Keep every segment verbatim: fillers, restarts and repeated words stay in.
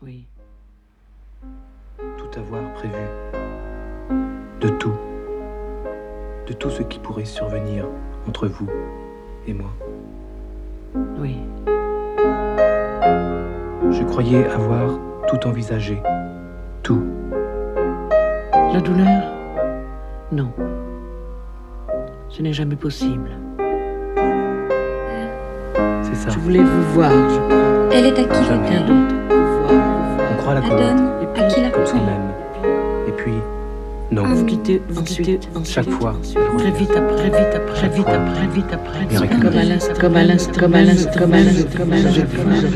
Oui. Tout avoir prévu. De tout. De tout ce qui pourrait survenir entre vous et moi. Oui. Je croyais avoir tout envisagé. Tout. La douleur? Non. Ce n'est jamais possible. C'est ça. Je voulais vous voir, je crois. Elle est à qui Jamais. Rien d'autre. Vous voir, vous voir. On croit la La connaître. donne Et à puis, qui la Comme prend. quand même. Et puis, non. Ah, Vous quittez, vous Ensuite, quittez, ensuite, chaque fois, ensuite, elle très revient. vite après, vite après, Chaque vite fois. après, vite après, Et recule. comme à l'instant, comme à l'instant, comme à l'instant, comme à l'instant, comme à l'instant, comme à l'instant,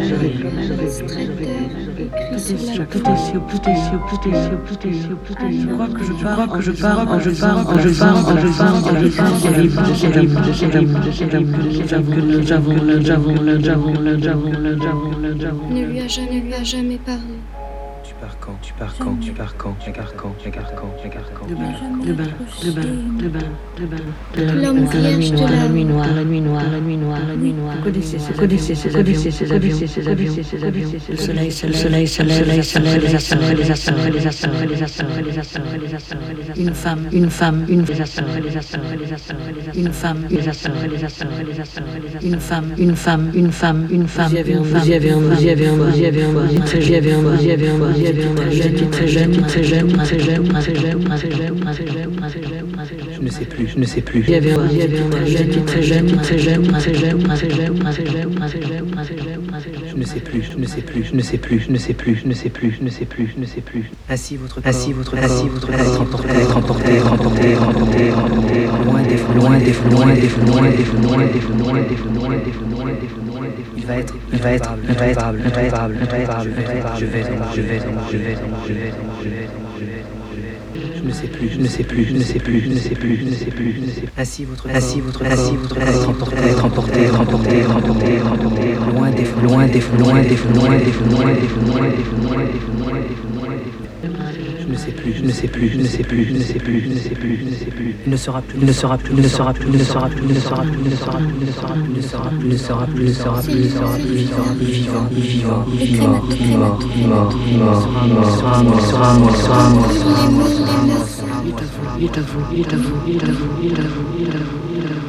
tout est si, tout est si, tout est si, tout est si, tout est si. Je crois que je pars, que je pars, je pars, je pars, je pars, je pars, terrible, terrible, terrible, terrible, nous avons, nous avons, nous avons, nous avons, nous avons, nous avons, nous avons. Ne lui a jamais, lui a jamais parlé. Tu pars quand, tu pars quand, tu pars quand, tu pars quand, tu pars quand, tu pars quand. Le bain, le bain, le bain, le bain, le bain, de la L'homme nuit noire, vierge la de nuit la- noire, la nuit noire, la nuit noire, la nuit noire. Vous connaissez ces connaissez ces avions, ces avions, ces avions, ces avions. Le soleil, le soleil, se lève, les assombres, les assombres, les assombres, les assombres, les assombres, les assombres, les assombres. Une femme, une femme, une les assombres, les assombres, les assombres, une femme, les assombres, les assombres, les assombres, une femme, une femme, une femme, une femme, une femme. Vous y avez un, vous y avez un, vous y avez un, vous y très jeune, vous y avez un, vous y avez un, très jeune, très jeune, très jeune, très jeune, très jeune, très jeune, très jeune, très jeune. Je ne sais plus, je ne sais plus. Il y avait un, il y avait un, très jeune, très jeune, très jeune, très jeune, très jeune, très jeune, très jeune, très jeune. Je ne sais plus, je ne sais plus, je ne sais plus, je ne sais plus, je ne sais plus, je ne sais plus, je ne sais plus. Ainsi votre corps, ainsi votre corps, ainsi votre corps être emporté, être emporté, être emporté, être emporté, être emporté, loin des fous, loin des fous, loin des fous, loin des fous, loin des fous, loin des fous, loin des fous, loin des fous, loin des fous. Il va être, il va être, il va être, il va être, il va être, je vais, je vais, je vais, je vais, je vais, je vais. Je ne sais plus, je ne sais plus, je ne sais plus, je ne sais plus, je ne sais plus, je ne sais plus. Ainsi votre, ainsi votre, ainsi votre corps être emporté, être emporté, être emporté, être emporté, être emporté, loin des fous, loin des fous, loin des fous, loin des fous, loin des fous, loin des fous, loin des fous, loin des fous, loin des fous. Je ne sais plus, je ne sais plus, je ne sais plus, je ne sais plus, je ne sais plus, je ne sais plus. Il ne sera plus, il ne sera plus, il ne sera plus, il ne sera plus, il ne sera plus, il ne sera plus, il ne sera plus, il ne sera plus, il ne sera plus, il ne sera plus, il ne sera plus, il sera plus vivant, il vivant, il vivant, il mort, il mort, il mort, il mort, il sera mort, il sera mort, il sera mort, il sera mort. Il est à vous, il est à vous, il est à vous, il est à vous, il est à vous, il est à vous.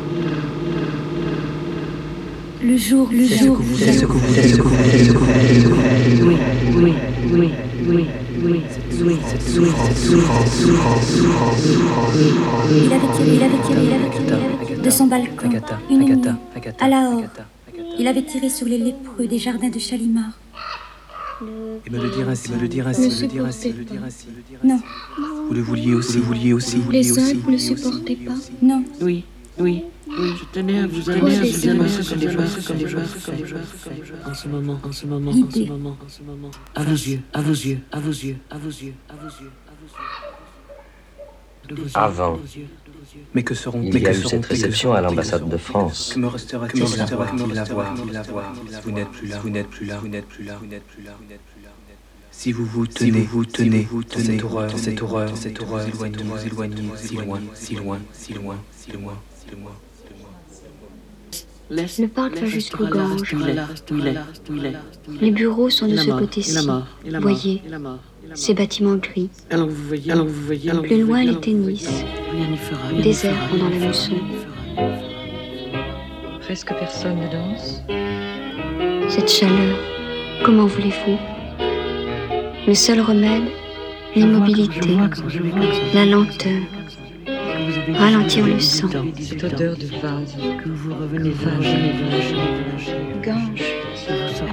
Le jour, le C'est ce que jour. vous, c'est ce que vous, c'est ce que vous, c'est ce que vous, c'est ce que vous. Oui, oui, oui, oui, oui, oui, Cette souffrance, souffrance, souffrance, souffrance, souffrance. Il avait tiré, il avait tiré, il avait tiré, il avait tiré de son balcon Agatha, une nuit, Agatha, Agatha, à la horde. Agatha, Agatha. Il avait tiré sur les lépreux des jardins de Chalimard. Et me le dire ainsi, me le dire ainsi, Ne me le dire ainsi, supportez me le dire pas. ainsi, me le dire Non, ainsi. Vous le vouliez aussi, vous le vouliez aussi, vous le les vouliez aussi. simples ne supportaient pas. Non, oui, oui, oui, je tenais à vous Oh, annoncer, les vous annoncer images, comme les joueur, images, comme les joueur, images, comme les joueur, images, comme joueur. En ce moment, en ce moment, en L'idée. ce moment, en ce moment. À vos yeux, à vos yeux, à vos yeux, à vos yeux, à vos yeux, à vos yeux. De vos yeux, Avant. de vos yeux, de vos yeux. Mais que seront, Il mais y que a eu seront- cette mais que réception à seront- l'ambassade de France. Que me restera-t-il à voir, à voir, à voir. Vous n'êtes plus là, vous n'êtes plus là, vous n'êtes plus là, vous n'êtes plus là, vous n'êtes plus là. Si vous vous tenez, vous tenez, vous tenez, cette horreur, cette horreur, cette horreur, éloignez, vous éloignez, si loin, si loin, si loin, si loin, si loin. Laisse, Ne parle pas laisse, jusqu'aux restera là, gorges. reste où il est, reste où il est, reste où il est, reste où il est. Les bureaux sont Et de la ce mort, et côté-ci. la mort, et la mort, Voyez, et la mort, et la mort. ces bâtiments gris. Alors vous voyez, alors vous voyez, alors Plus vous loin, voyez, les alors vous tennis. voyez. Rien n'y fera, rien n'y Désert fera, pendant rien la n'y fera, mousson. rien n'y fera. Presque personne ne danse. Cette chaleur, comment voulez-vous? Le seul remède, l'immobilité, la lenteur, ralentir le sang. Cette odeur de vase. Que vous revenez vage, vage, Gange. un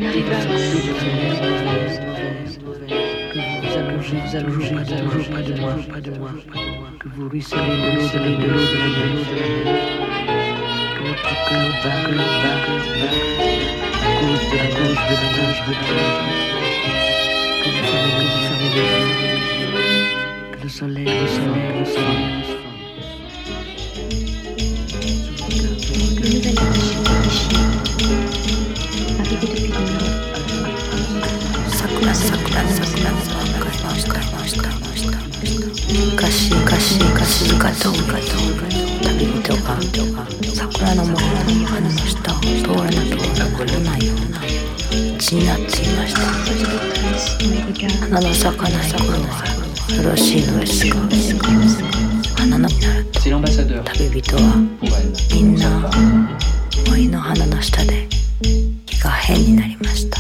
que vous allongez, vous allongez toujours près de moi, près de moi, près de moi, que vous ruisselez de l'eau, de l'eau, de l'eau, de la mer, de la mer, que votre cœur bat, que le bat, que le bat, à cause de la gauche, de la gauche, de la gauche, que vous fermez, que vous fermez les yeux, que le soleil, le soleil, le soleil, le soleil. Une nouvelle archive, arrivée depuis demain. Petit prince, 花の咲かない頃はよろしいのですか。花のになると旅人はみんな森の花の下で気が変になりました。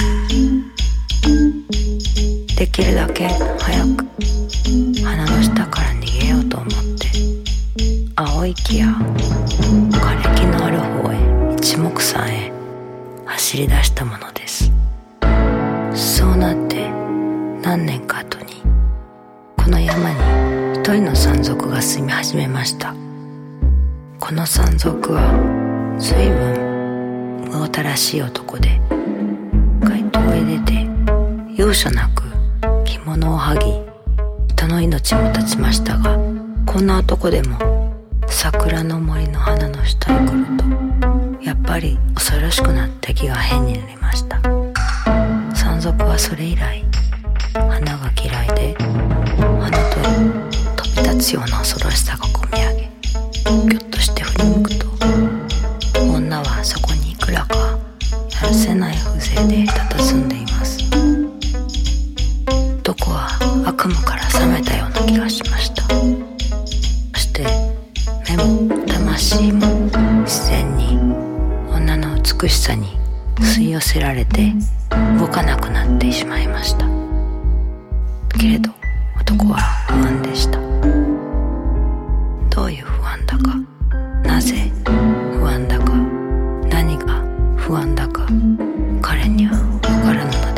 できるだけ早く花の下から逃げようと思って青い木や枯れ木のある方へ一目散へ走り出したものです。そうなって何年か後にこの山に一人の山賊が住み始めました。この山賊は随分無たらしい男で、街頭へ出て容赦なく着物を剥ぎ人の命も絶ちましたが、こんな男でも桜の森の花の下へ来るとやっぱり恐ろしくなって気が変になりました。山賊はそれ以来花が嫌いで、花と飛び立つような恐ろしさがこみ上げ、ぎょっとして振り向くと女はそこにいくらかやるせない風情で佇んでいます。男は悪夢から覚めたような気がしました。そして目も魂も自然に女の美しさに吸い寄せられて動かなくなってしまいました。けれど男は不安でした。どういう不安だか、なぜ不安だか、何が不安だか、彼には分からぬのです。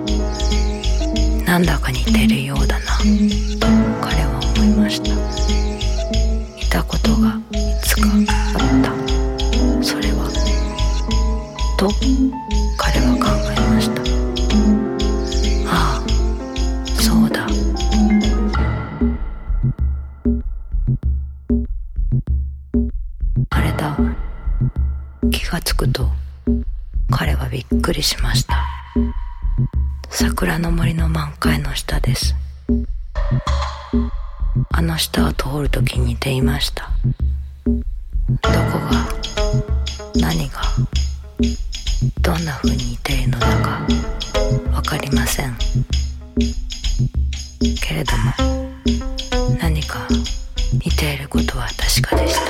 なんだか似てるようだなと彼は思いました。似たことがいつかあった、それはと彼は考えました。ああ、そうだ。あれだ。気がつくと彼はびっくりしました。桜の森の満開の下です。あの下を通るときに似ていました。どこが、何が、どんな風に似ているのだかわかりません。けれども何か似ていることは確かでした。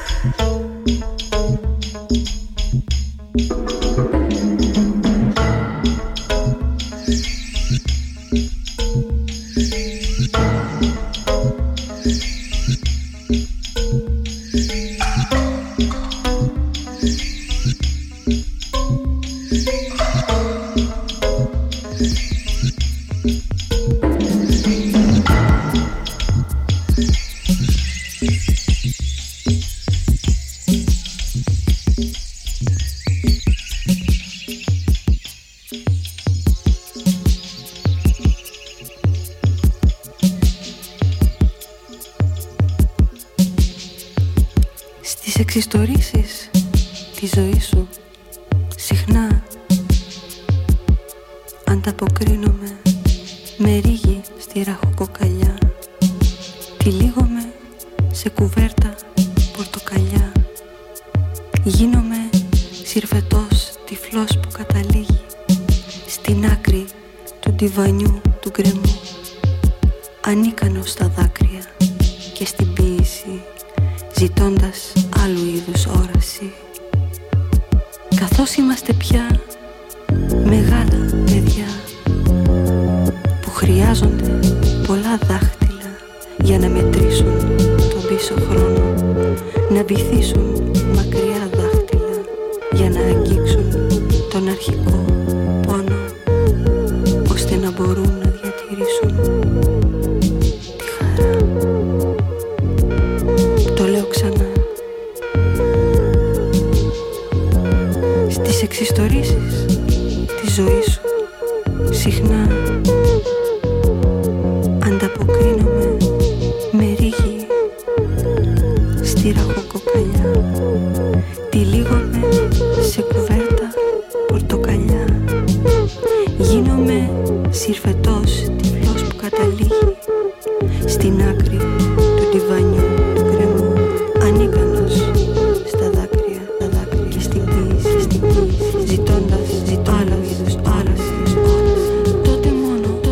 Στις εξιστορήσεις της ζωής σου συχνά ανταποκρίνομαι με ρίγη στη ραχοκοκαλιά, τυλίγομαι σε κουβέρτα πορτοκαλιά, γίνομαι συρφετός τυφλός που καταλήγει στην άκρη του ντιβανιού του γκρεμού, ανίκανος στα δάκρυα και στην ποίηση, ζητώντας άλλου είδους όραση. Καθώς είμαστε πια μεγάλα παιδιά που χρειάζονται πολλά δάχτυλα για να μετρήσουν τον πίσω χρόνο, να βυθίσουν μακριά δάχτυλα για να αγγίξουν τον αρχικό πόνο, ώστε να μπορούν να διατηρήσουν τη χαρά. Το λέω ξανά. Στις εξιστορήσεις της ζωής σου συχνά ανταποκρίνομαι με ρίγη στη ραχοκοκαλιά, τυλίγομαι σε κουβέρτα πορτοκαλιά, γίνομαι συρφετός τυφλός που καταλήγει στην άκρη του ντιβανιού του γκρεμού, ανίκανος στα δάκρυα, τα δάκρυα και στην ποίηση, στην ποίηση, ζητώντας, ζητώ άλλο είδους όραση, τότε μόνο,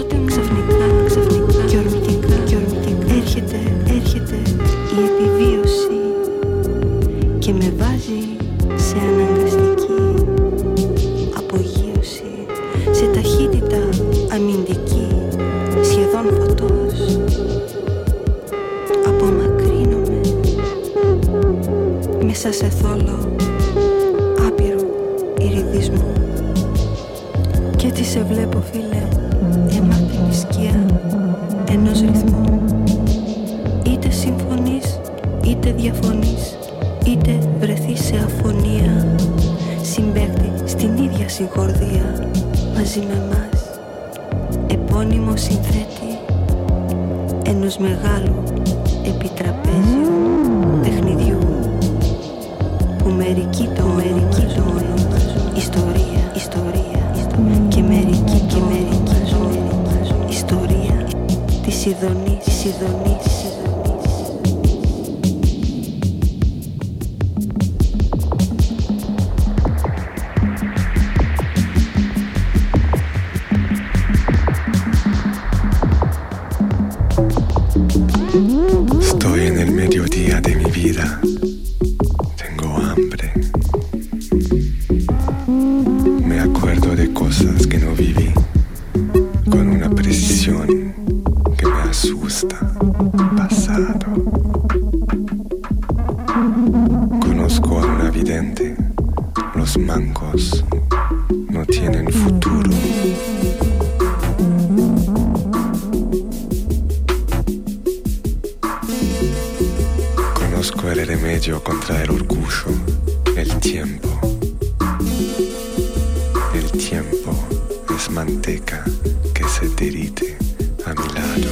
μέσα σε θόλο άπειρο ηριδισμό. Κι έτσι σε βλέπω φίλε, διαμαρτυρη σκιά ενός ρυθμού. Είτε συμφωνείς, είτε διαφωνείς, είτε βρεθείς σε αφωνία, συμπαίκτη στην ίδια συγχορδία μαζί με μας, επώνυμο συνθέτη ενός μεγάλου επιτραπέζιου παιχνιδιού που μερικοί το μερικοί το ονομάζουν ιστορία, ιστορία, ιστορία και μερικοί και μερικοί το ονομάζουν ιστορία της Ιδονής, της Ιδονής, της Ιδονής. Estoy en el mediodía de mi vida. Tengo hambre. Me acuerdo de cosas que no viví con una precisión que me asusta. Pasado. Conozco a una vidente. Los mancos no tienen futuro. Conozco el remedio contra el orgullo, el tiempo. El tiempo es manteca que se derrite a mi lado.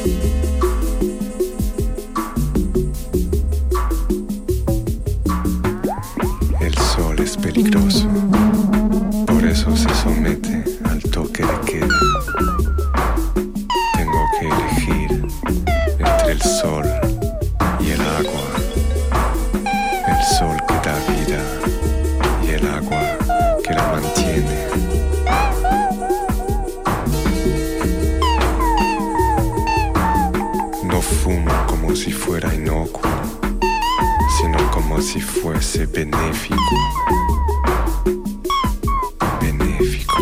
El sol es peligroso, por eso se somete al toque de queda. Tengo que elegir entre el sol y el agua, el sol que da vida y el agua que la mantiene. No fumo como si fuera inocuo, sino como si fuese benéfico. Benéfico.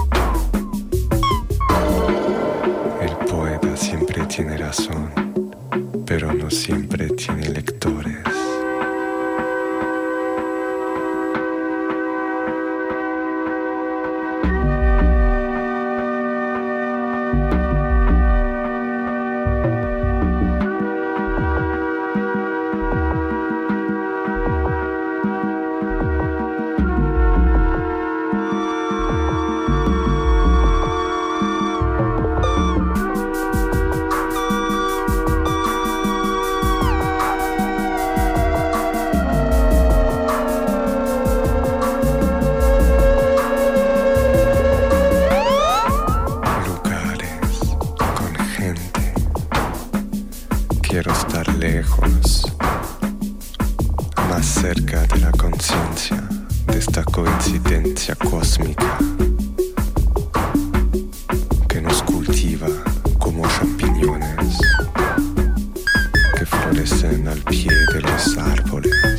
El poeta siempre tiene razón, pero no siempre tiene lectores. Quiero estar lejos, más cerca de la conciencia de esta coincidencia cósmica que nos cultiva como champiñones que florecen al pie de los árboles.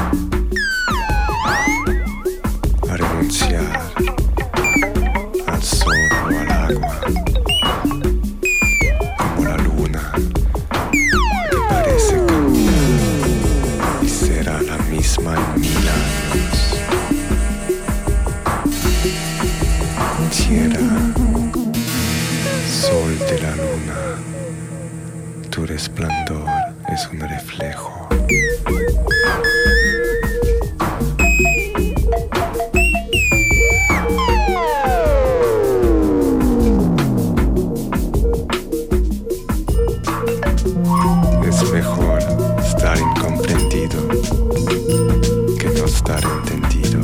A renunciar al sol o al agua, como la luna que parece cambiar y será la misma en mil años. Tierra, sol de la luna, tu resplandor es un reflejo. Es mejor estar incomprendido que no estar entendido.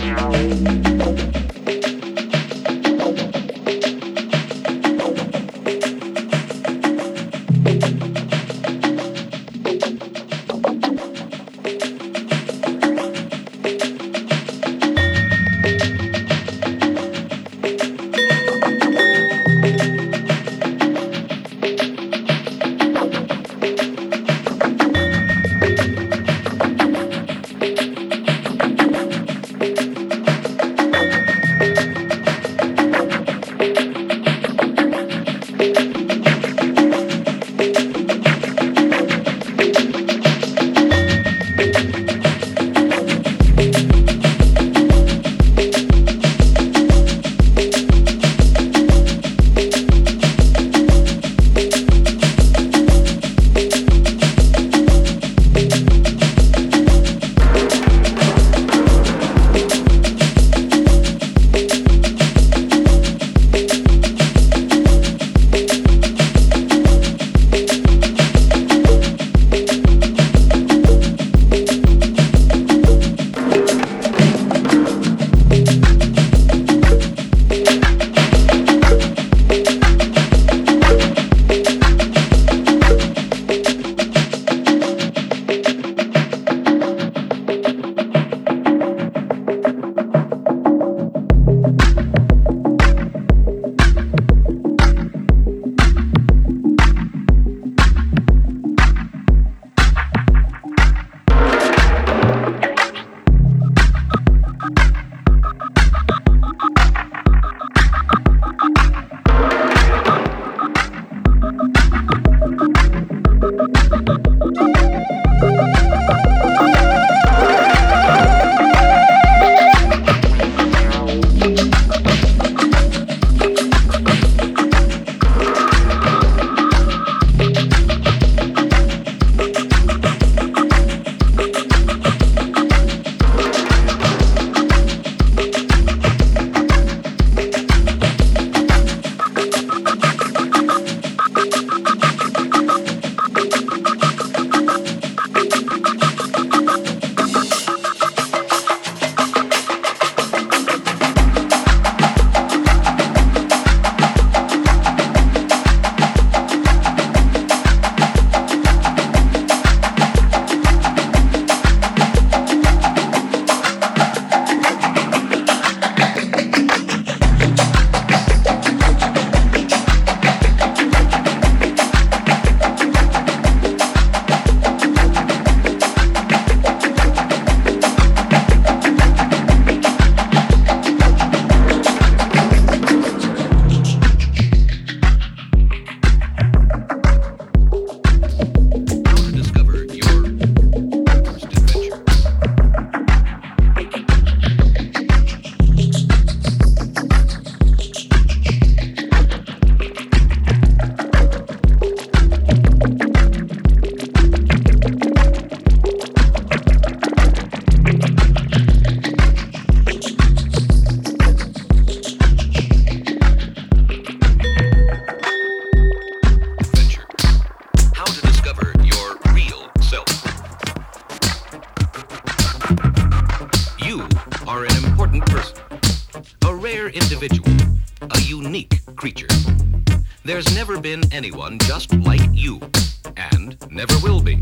There's never been anyone just like you, and never will be.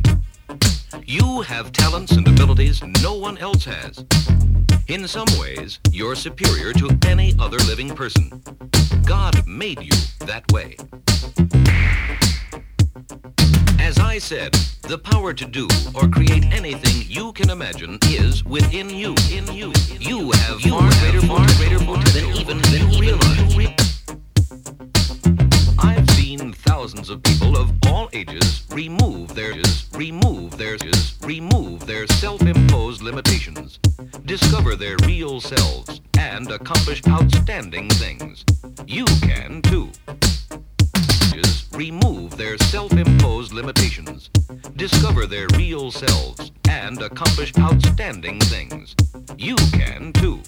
You have talents and abilities no one else has. In some ways, you're superior to any other living person. God made you that way. As I said, the power to do or create anything you can imagine is within you. In you, you have you far greater, far greater potential than even than you realize. I've seen thousands of people of all ages remove their remove their remove their self-imposed limitations, discover their real selves, and accomplish outstanding things. You can too. Remove their self-imposed limitations, discover their real selves, and accomplish outstanding things. You can too.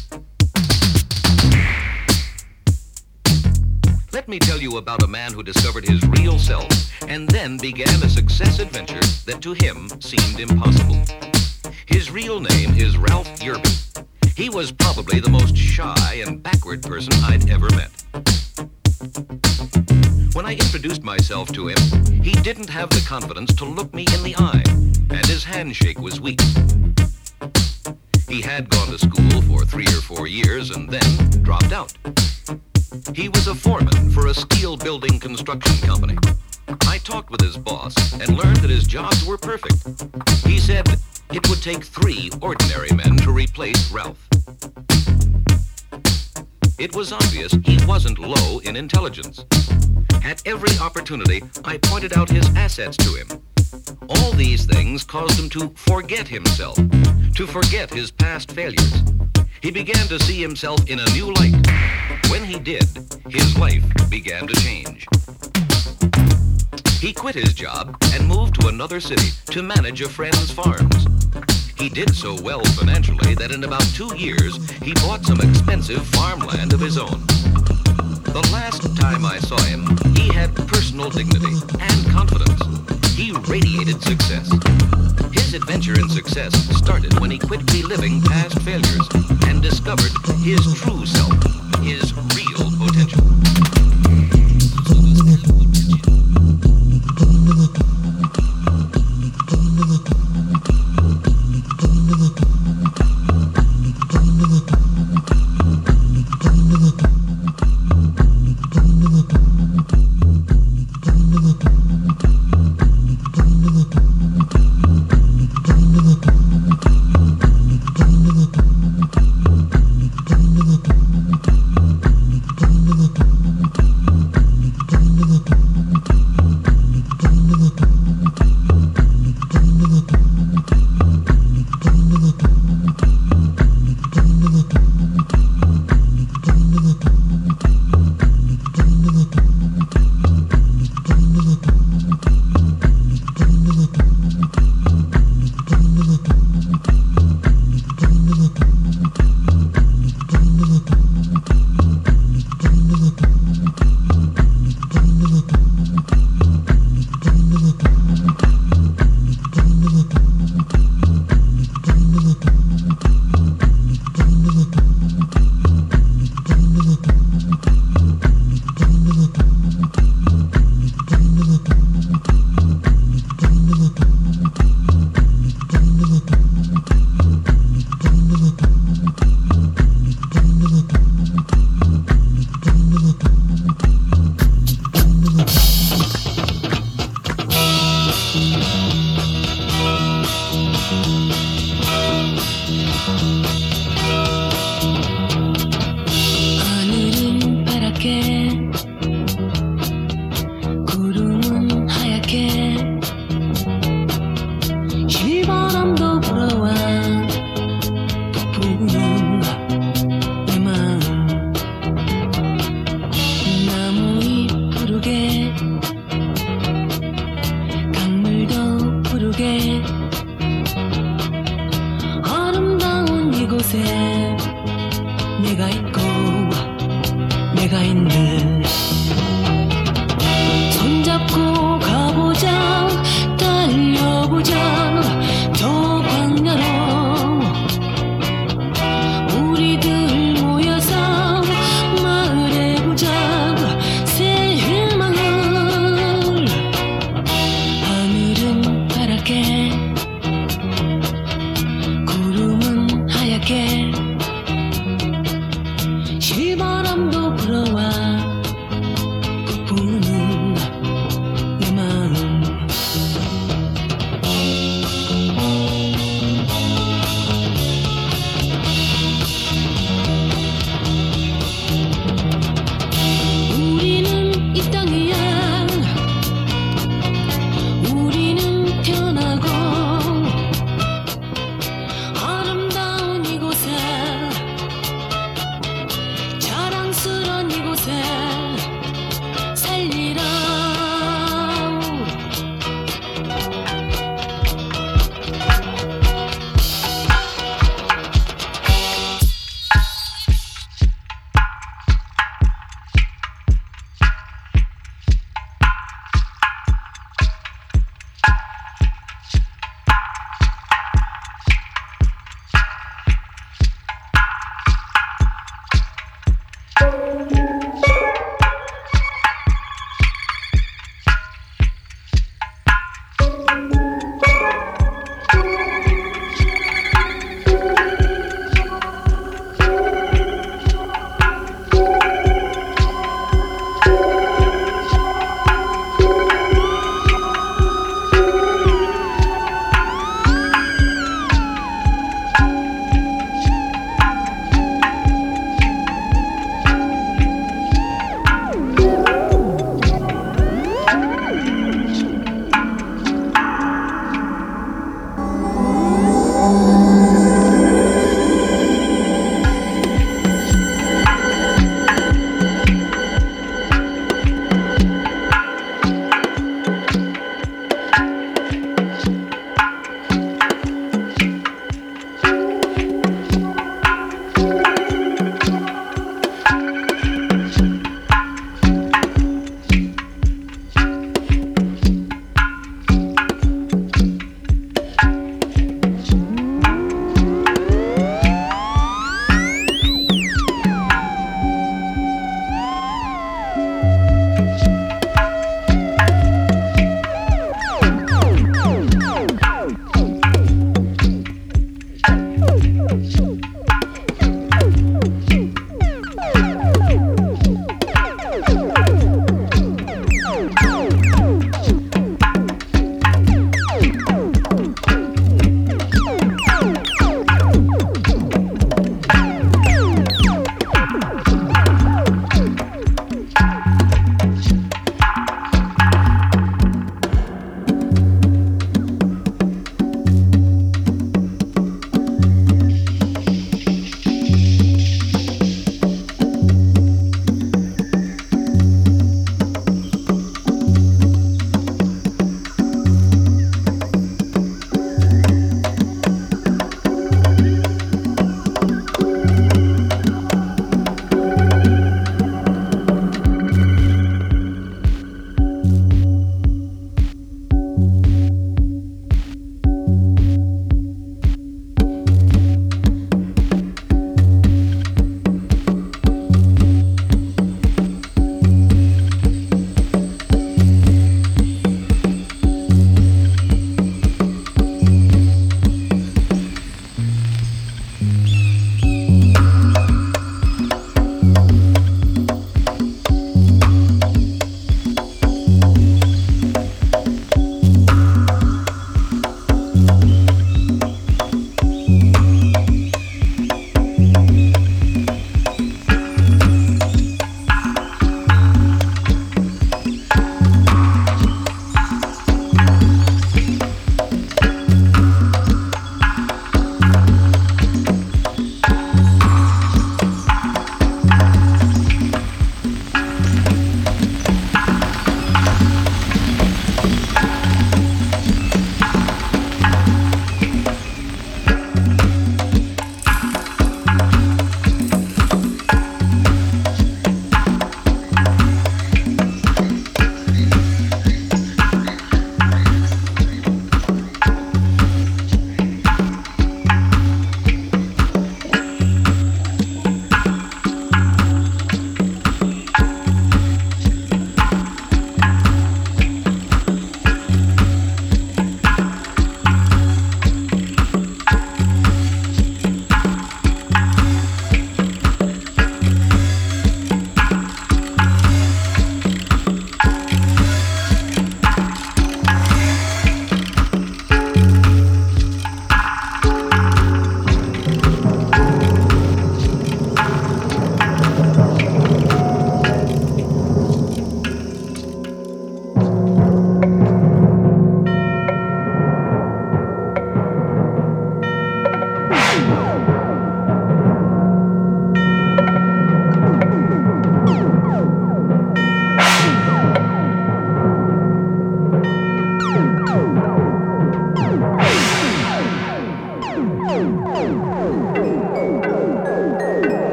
Let me tell you about a man who discovered his real self and then began a success adventure that to him seemed impossible. His real name is Ralph Yerby. He was probably the most shy and backward person I'd ever met. When I introduced myself to him, he didn't have the confidence to look me in the eye, and his handshake was weak. He had gone to school for three or four years and then dropped out. He was a foreman for a steel building construction company. I talked with his boss and learned that his jobs were perfect. He said it would take three ordinary men to replace Ralph. It was obvious he wasn't low in intelligence. At every opportunity, I pointed out his assets to him. All these things caused him to forget himself, to forget his past failures. He began to see himself in a new light. When he did, his life began to change. He quit his job and moved to another city to manage a friend's farms. He did so well financially that in about two years, he bought some expensive farmland of his own. The last time I saw him, he had personal dignity and confidence. He radiated success. His adventure in success started when he quit reliving past failures and discovered his true self, his real potential. 자랑스런 이곳에